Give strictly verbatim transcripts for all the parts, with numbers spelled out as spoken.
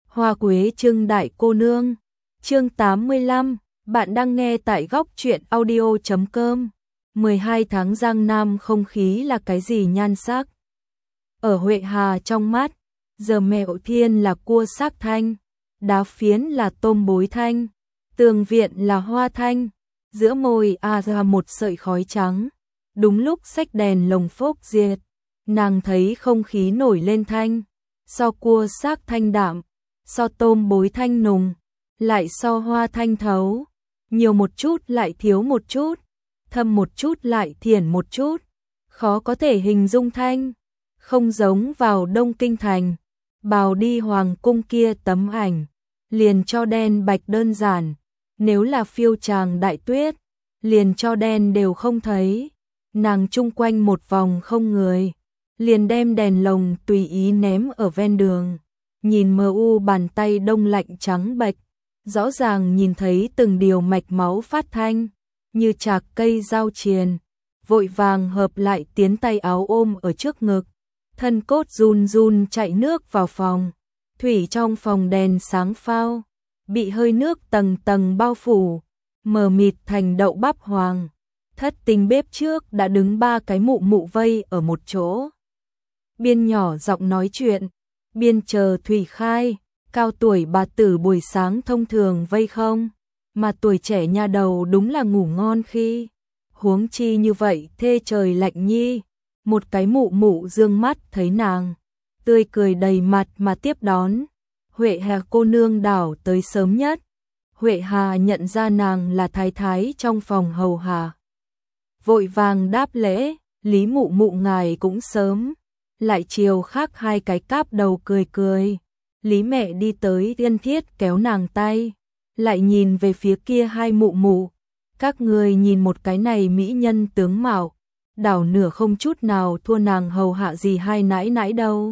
Hoa quế trưng đại cô nương. Chương tám mươi lăm, bạn đang nghe tại góc truyện audio chấm com. mười hai tháng Giang Nam không khí là cái gì nhan sắc. Ở Huệ Hà trong mắt, giờ mẹo thiên là cua xác thanh, đá phiến là tôm bối thanh, tường viện là hoa thanh, giữa môi a ra một sợi khói trắng. Đúng lúc xách đèn lồng phốc diệt, nàng thấy không khí nổi lên thanh, so cua xác thanh đạm, so tôm bối thanh nùng, lại so hoa thanh thấu, nhiều một chút lại thiếu một chút, thâm một chút lại thiển một chút, khó có thể hình dung thanh, không giống vào Đông Kinh thành, bào đi hoàng cung kia tấm ảnh, liền cho đen bạch đơn giản, nếu là phiêu tràng đại tuyết, liền cho đen đều không thấy. Nàng chung quanh một vòng không người, liền đem đèn lồng tùy ý ném ở ven đường, nhìn mờ u bàn tay đông lạnh trắng bệch, rõ ràng nhìn thấy từng điều mạch máu phát thanh, như chạc cây dao triền, vội vàng hợp lại tiến tay áo ôm ở trước ngực, thân cốt run run chạy nước vào phòng, thủy trong phòng đèn sáng phao, bị hơi nước tầng tầng bao phủ, mờ mịt thành đậu bắp hoàng. Thất tinh bếp trước đã đứng ba cái mụ mụ vây ở một chỗ. Biên nhỏ giọng nói chuyện, biên chờ Thủy khai, cao tuổi bà tử buổi sáng thông thường vây không, mà tuổi trẻ nha đầu đúng là ngủ ngon khi. Huống chi như vậy thê trời lạnh nhi, một cái mụ mụ dương mắt thấy nàng, tươi cười đầy mặt mà tiếp đón. Huệ Hà cô nương đảo tới sớm nhất. Huệ Hà nhận ra nàng là thái thái trong phòng hầu hạ, vội vàng đáp lễ, Lý mụ mụ ngài cũng sớm, lại chiều khác hai cái cáp đầu cười cười. Lý mẹ đi tới tiên thiết kéo nàng tay, lại nhìn về phía kia hai mụ mụ, các người nhìn một cái này mỹ nhân tướng mạo, đảo nửa không chút nào thua nàng hầu hạ gì hai nãi nãi đâu.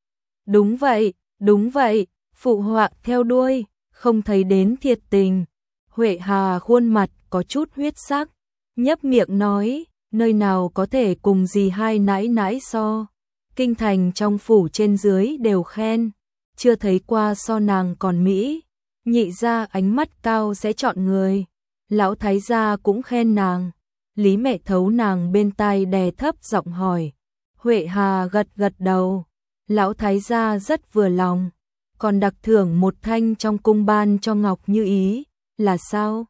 Đúng vậy, đúng vậy, phụ họa theo đuôi, không thấy đến thiệt tình. Huệ Hà khuôn mặt có chút huyết sắc, nhấp miệng nói, nơi nào có thể cùng gì hai nãi nãi so. Kinh thành trong phủ trên dưới đều khen, chưa thấy qua so nàng còn mỹ. Nhị gia ánh mắt cao sẽ chọn người, lão thái gia cũng khen nàng. Lý mẹ thấu nàng bên tai đè thấp giọng hỏi. Huệ Hà gật gật đầu, lão thái gia rất vừa lòng, còn đặc thưởng một thanh trong cung ban cho Ngọc Như Ý, là sao?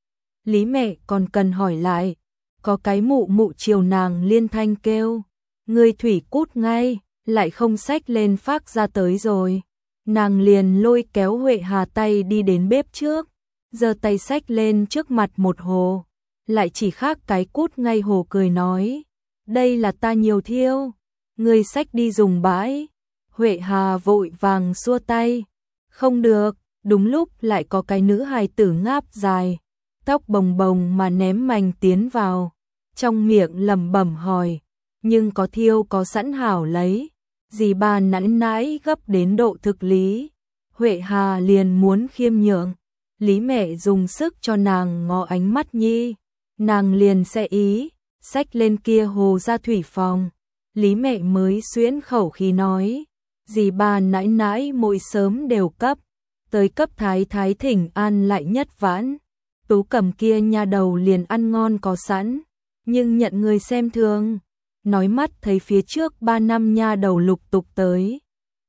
Lý mẹ còn cần hỏi lại, có cái mụ mụ chiều nàng liên thanh kêu, người Thủy cút ngay, lại không xách lên phác ra tới rồi. Nàng liền lôi kéo Huệ Hà tay đi đến bếp trước, giơ tay xách lên trước mặt một hồ, lại chỉ khác cái cút ngay hồ cười nói, đây là ta nhiều thiêu, người xách đi dùng bãi. Huệ Hà vội vàng xua tay, không được, đúng lúc lại có cái nữ hài tử ngáp dài, tóc bồng bồng mà ném mành tiến vào, trong miệng lẩm bẩm hỏi, nhưng có thiêu có sẵn hảo lấy, dì bà nãi nãi gấp đến độ thực lý. Huệ Hà liền muốn khiêm nhượng, Lý mẹ dùng sức cho nàng ngó ánh mắt nhi, nàng liền sẽ ý, xách lên kia hồ ra thủy phòng. Lý mẹ mới xuyễn khẩu khí nói, dì bà nãi nãi mỗi sớm đều cấp, tới cấp thái thái thỉnh an lại nhất vãn. Tú Cầm kia nha đầu liền ăn ngon có sẵn, nhưng nhận người xem thường, nói mắt thấy phía trước ba năm nha đầu lục tục tới.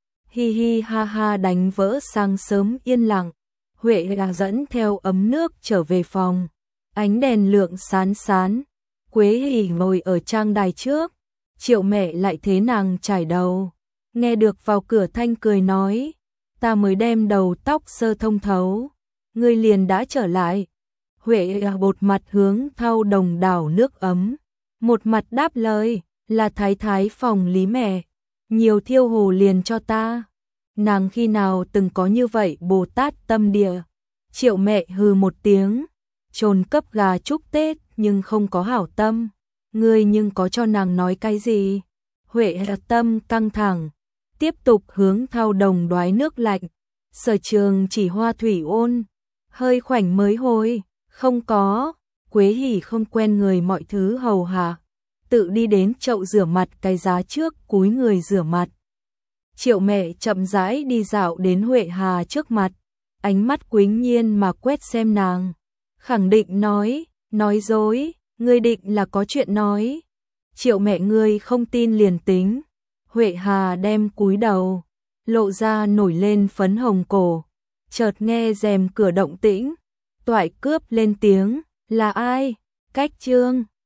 Hi hi ha ha đánh vỡ sáng sớm yên lặng. Huệ Hà dẫn theo ấm nước trở về phòng, ánh đèn lượng sán sán. Quế Hỉ ngồi ở trang đài trước, Triệu mẹ lại thế nàng chải đầu, nghe được vào cửa thanh cười nói, ta mới đem đầu tóc sơ thông thấu, ngươi liền đã trở lại. Huệ Hà bột mặt hướng thau đồng đảo nước ấm, một mặt đáp lời, là thái thái phòng Lý mẹ, nhiều thiêu hồ liền cho ta. Nàng khi nào từng có như vậy Bồ Tát tâm địa. Triệu mẹ hừ một tiếng, trồn cấp gà chúc Tết nhưng không có hảo tâm, ngươi nhưng có cho nàng nói cái gì? Huệ Hà tâm căng thẳng, tiếp tục hướng thau đồng đoái nước lạnh. Sở Trường chỉ hoa thủy ôn, hơi khoảnh mới hồi, không có. Quế Hỉ không quen người mọi thứ hầu hạ, tự đi đến chậu rửa mặt cái giá trước cúi người rửa mặt. Triệu mẹ chậm rãi đi dạo đến Huệ Hà trước mặt, ánh mắt Quýnh Nhiên mà quét xem nàng, khẳng định nói, nói dối, ngươi định là có chuyện nói. Triệu mẹ ngươi không tin liền tính. Huệ Hà đem cúi đầu, lộ ra nổi lên phấn hồng cổ, chợt nghe rèm cửa động tĩnh, Toại Cướp lên tiếng, là ai? Cách Trương.